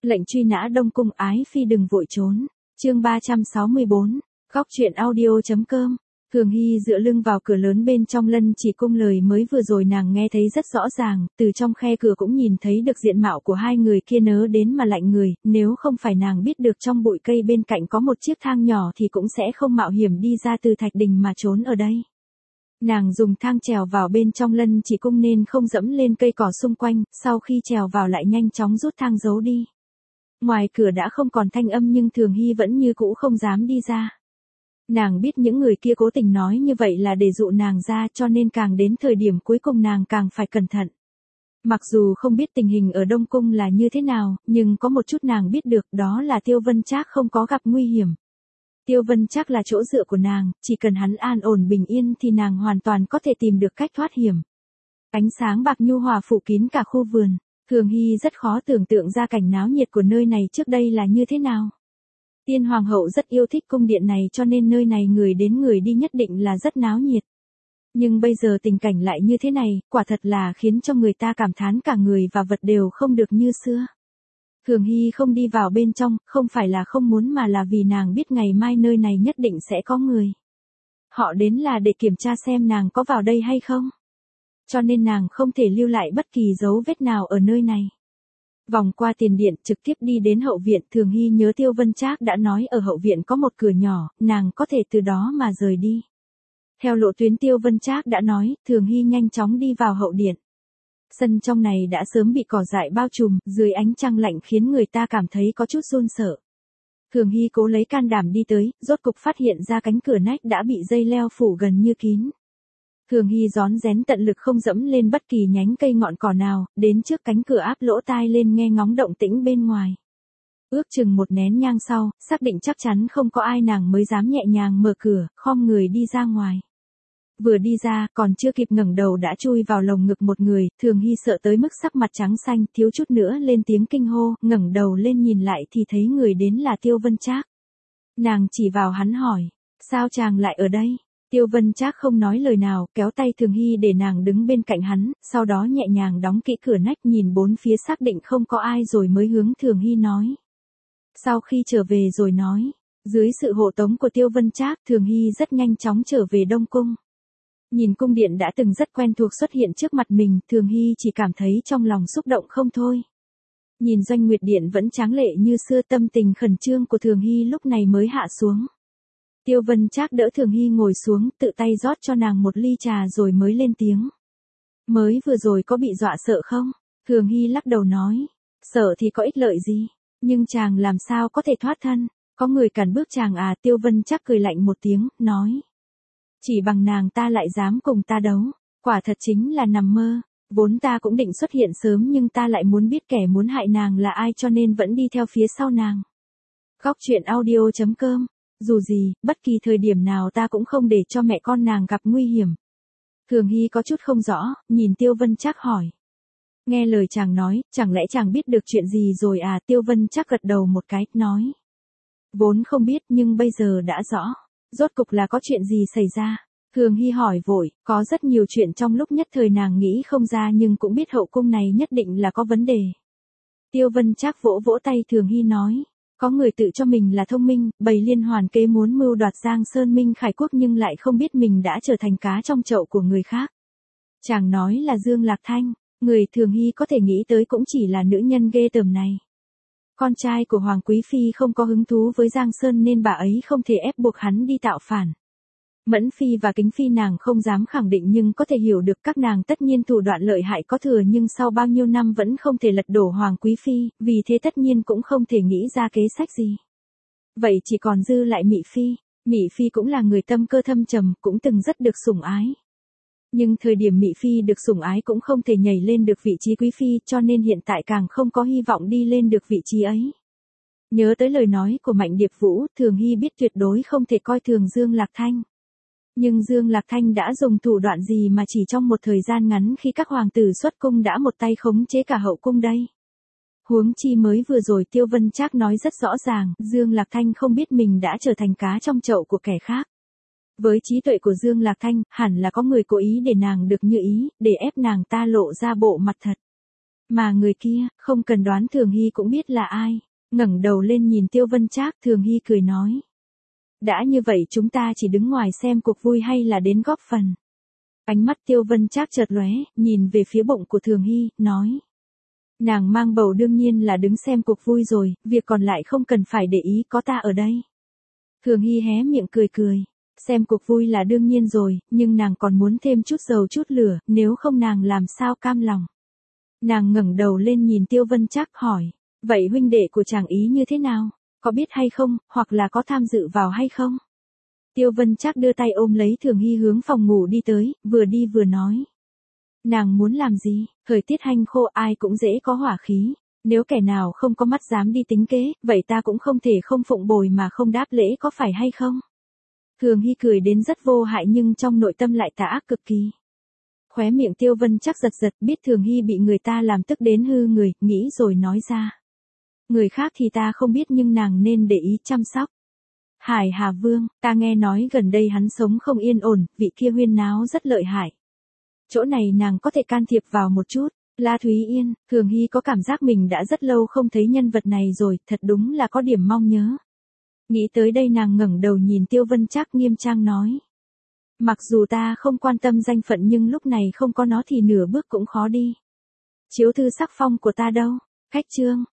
Lệnh truy nã Đông Cung, ái phi đừng vội trốn. Chương 364. Góc truyện audio.com. Thường Hy dựa lưng vào cửa lớn bên trong Lân Chỉ Cung, lời mới vừa rồi nàng nghe thấy rất rõ ràng, từ trong khe cửa cũng nhìn thấy được diện mạo của hai người kia nớ đến mà lạnh người, nếu không phải nàng biết được trong bụi cây bên cạnh có một chiếc thang nhỏ thì cũng sẽ không mạo hiểm đi ra từ thạch đình mà trốn ở đây. Nàng dùng thang trèo vào bên trong Lân Chỉ Cung nên không dẫm lên cây cỏ xung quanh, sau khi trèo vào lại nhanh chóng rút thang giấu đi. Ngoài cửa đã không còn thanh âm nhưng Thường Hy vẫn như cũ không dám đi ra. Nàng biết những người kia cố tình nói như vậy là để dụ nàng ra, cho nên càng đến thời điểm cuối cùng nàng càng phải cẩn thận. Mặc dù không biết tình hình ở Đông Cung là như thế nào, nhưng có một chút nàng biết được, đó là Tiêu Vân Trác không có gặp nguy hiểm. Tiêu Vân Trác là chỗ dựa của nàng, chỉ cần hắn an ổn bình yên thì nàng hoàn toàn có thể tìm được cách thoát hiểm. Ánh sáng bạc nhu hòa phủ kín cả khu vườn. Thường Hy rất khó tưởng tượng ra cảnh náo nhiệt của nơi này trước đây là như thế nào. Tiên Hoàng hậu rất yêu thích cung điện này cho nên nơi này người đến người đi nhất định là rất náo nhiệt. Nhưng bây giờ tình cảnh lại như thế này, quả thật là khiến cho người ta cảm thán cả người và vật đều không được như xưa. Thường Hy không đi vào bên trong, không phải là không muốn mà là vì nàng biết ngày mai nơi này nhất định sẽ có người. Họ đến là để kiểm tra xem nàng có vào đây hay không. Cho nên nàng không thể lưu lại bất kỳ dấu vết nào ở nơi này. Vòng qua tiền điện trực tiếp đi đến hậu viện, Thường Hy nhớ Tiêu Vân Trác đã nói ở hậu viện có một cửa nhỏ, nàng có thể từ đó mà rời đi. Theo lộ tuyến Tiêu Vân Trác đã nói, Thường Hy nhanh chóng đi vào hậu điện. Sân trong này đã sớm bị cỏ dại bao trùm, dưới ánh trăng lạnh khiến người ta cảm thấy có chút run sợ. Thường Hy cố lấy can đảm đi tới, rốt cục phát hiện ra cánh cửa nách đã bị dây leo phủ gần như kín. Thường Hy rón rén tận lực không dẫm lên bất kỳ nhánh cây ngọn cỏ nào, đến trước cánh cửa áp lỗ tai lên nghe ngóng động tĩnh bên ngoài. Ước chừng một nén nhang sau, xác định chắc chắn không có ai nàng mới dám nhẹ nhàng mở cửa, khom người đi ra ngoài. Vừa đi ra, còn chưa kịp ngẩng đầu đã chui vào lồng ngực một người, Thường Hy sợ tới mức sắc mặt trắng xanh, thiếu chút nữa lên tiếng kinh hô, ngẩng đầu lên nhìn lại thì thấy người đến là Tiêu Vân Trác. Nàng chỉ vào hắn hỏi, sao chàng lại ở đây? Tiêu Vân Trác không nói lời nào, kéo tay Thường Hy để nàng đứng bên cạnh hắn, sau đó nhẹ nhàng đóng kỹ cửa nách nhìn bốn phía xác định không có ai rồi mới hướng Thường Hy nói. Sau khi trở về rồi nói, dưới sự hộ tống của Tiêu Vân Trác, Thường Hy rất nhanh chóng trở về Đông Cung. Nhìn cung điện đã từng rất quen thuộc xuất hiện trước mặt mình, Thường Hy chỉ cảm thấy trong lòng xúc động không thôi. Nhìn Doanh Nguyệt Điện vẫn tráng lệ như xưa, tâm tình khẩn trương của Thường Hy lúc này mới hạ xuống. Tiêu Vân Trác đỡ Thường Hy ngồi xuống, tự tay rót cho nàng một ly trà rồi mới lên tiếng. Mới vừa rồi có bị dọa sợ không? Thường Hy lắc đầu nói, sợ thì có ích lợi gì, nhưng chàng làm sao có thể thoát thân, có người cản bước chàng à? Tiêu Vân Trác cười lạnh một tiếng, nói. Chỉ bằng nàng ta lại dám cùng ta đấu, quả thật chính là nằm mơ, vốn ta cũng định xuất hiện sớm nhưng ta lại muốn biết kẻ muốn hại nàng là ai cho nên vẫn đi theo phía sau nàng. Góc truyện audio.com. Dù gì, bất kỳ thời điểm nào ta cũng không để cho mẹ con nàng gặp nguy hiểm. Thường Hy có chút không rõ, nhìn Tiêu Vân Trác hỏi. Nghe lời chàng nói, chẳng lẽ chàng biết được chuyện gì rồi à? Tiêu Vân Trác gật đầu một cái, nói. Vốn không biết nhưng bây giờ đã rõ. Rốt cục là có chuyện gì xảy ra? Thường Hy hỏi vội, có rất nhiều chuyện trong lúc nhất thời nàng nghĩ không ra nhưng cũng biết hậu cung này nhất định là có vấn đề. Tiêu Vân Trác vỗ vỗ tay Thường Hy nói. Có người tự cho mình là thông minh, bày liên hoàn kế muốn mưu đoạt Giang Sơn Minh Khải Quốc nhưng lại không biết mình đã trở thành cá trong chậu của người khác. Chàng nói là Dương Lạc Thanh, người Thường Hy có thể nghĩ tới cũng chỉ là nữ nhân ghê tởm này. Con trai của Hoàng Quý Phi không có hứng thú với Giang Sơn nên bà ấy không thể ép buộc hắn đi tạo phản. Mẫn Phi và Kính Phi nàng không dám khẳng định nhưng có thể hiểu được các nàng tất nhiên thủ đoạn lợi hại có thừa nhưng sau bao nhiêu năm vẫn không thể lật đổ Hoàng Quý Phi, vì thế tất nhiên cũng không thể nghĩ ra kế sách gì. Vậy chỉ còn dư lại Mị Phi. Mị Phi cũng là người tâm cơ thâm trầm, cũng từng rất được sủng ái. Nhưng thời điểm Mị Phi được sủng ái cũng không thể nhảy lên được vị trí Quý Phi cho nên hiện tại càng không có hy vọng đi lên được vị trí ấy. Nhớ tới lời nói của Mạnh Điệp Vũ, Thường Hy biết tuyệt đối không thể coi thường Dương Lạc Thanh. Nhưng Dương Lạc Thanh đã dùng thủ đoạn gì mà chỉ trong một thời gian ngắn khi các hoàng tử xuất cung đã một tay khống chế cả hậu cung đây? Huống chi mới vừa rồi Tiêu Vân Trác nói rất rõ ràng, Dương Lạc Thanh không biết mình đã trở thành cá trong chậu của kẻ khác. Với trí tuệ của Dương Lạc Thanh, hẳn là có người cố ý để nàng được như ý, để ép nàng ta lộ ra bộ mặt thật. Mà người kia, không cần đoán Thường Hy cũng biết là ai. Ngẩng đầu lên nhìn Tiêu Vân Trác, Thường Hy cười nói. Đã như vậy chúng ta chỉ đứng ngoài xem cuộc vui hay là đến góp phần. Ánh mắt Tiêu Vân Trác chợt lóe, nhìn về phía bụng của Thường Hy, nói. Nàng mang bầu đương nhiên là đứng xem cuộc vui rồi, việc còn lại không cần phải để ý, có ta ở đây. Thường Hy hé miệng cười cười. Xem cuộc vui là đương nhiên rồi, nhưng nàng còn muốn thêm chút dầu chút lửa, nếu không nàng làm sao cam lòng. Nàng ngẩng đầu lên nhìn Tiêu Vân Trác hỏi. Vậy huynh đệ của chàng ý như thế nào? Có biết hay không, hoặc là có tham dự vào hay không? Tiêu Vân Trác đưa tay ôm lấy Thường Hy hướng phòng ngủ đi tới, vừa đi vừa nói. Nàng muốn làm gì? Thời tiết hanh khô ai cũng dễ có hỏa khí. Nếu kẻ nào không có mắt dám đi tính kế, vậy ta cũng không thể không phụng bồi mà không đáp lễ, có phải hay không? Thường Hy cười đến rất vô hại nhưng trong nội tâm lại tà ác cực kỳ. Khóe miệng Tiêu Vân Trác giật giật, biết Thường Hy bị người ta làm tức đến hư người, nghĩ rồi nói ra. Người khác thì ta không biết nhưng nàng nên để ý chăm sóc. Hải Hà Vương, ta nghe nói gần đây hắn sống không yên ổn, vị kia huyên náo rất lợi hại. Chỗ này nàng có thể can thiệp vào một chút. La Thúy Yên, Thường Hy có cảm giác mình đã rất lâu không thấy nhân vật này rồi, thật đúng là có điểm mong nhớ. Nghĩ tới đây nàng ngẩng đầu nhìn Tiêu Vân Trác nghiêm trang nói. Mặc dù ta không quan tâm danh phận nhưng lúc này không có nó thì nửa bước cũng khó đi. Chiếu thư sắc phong của ta đâu? Khách trương,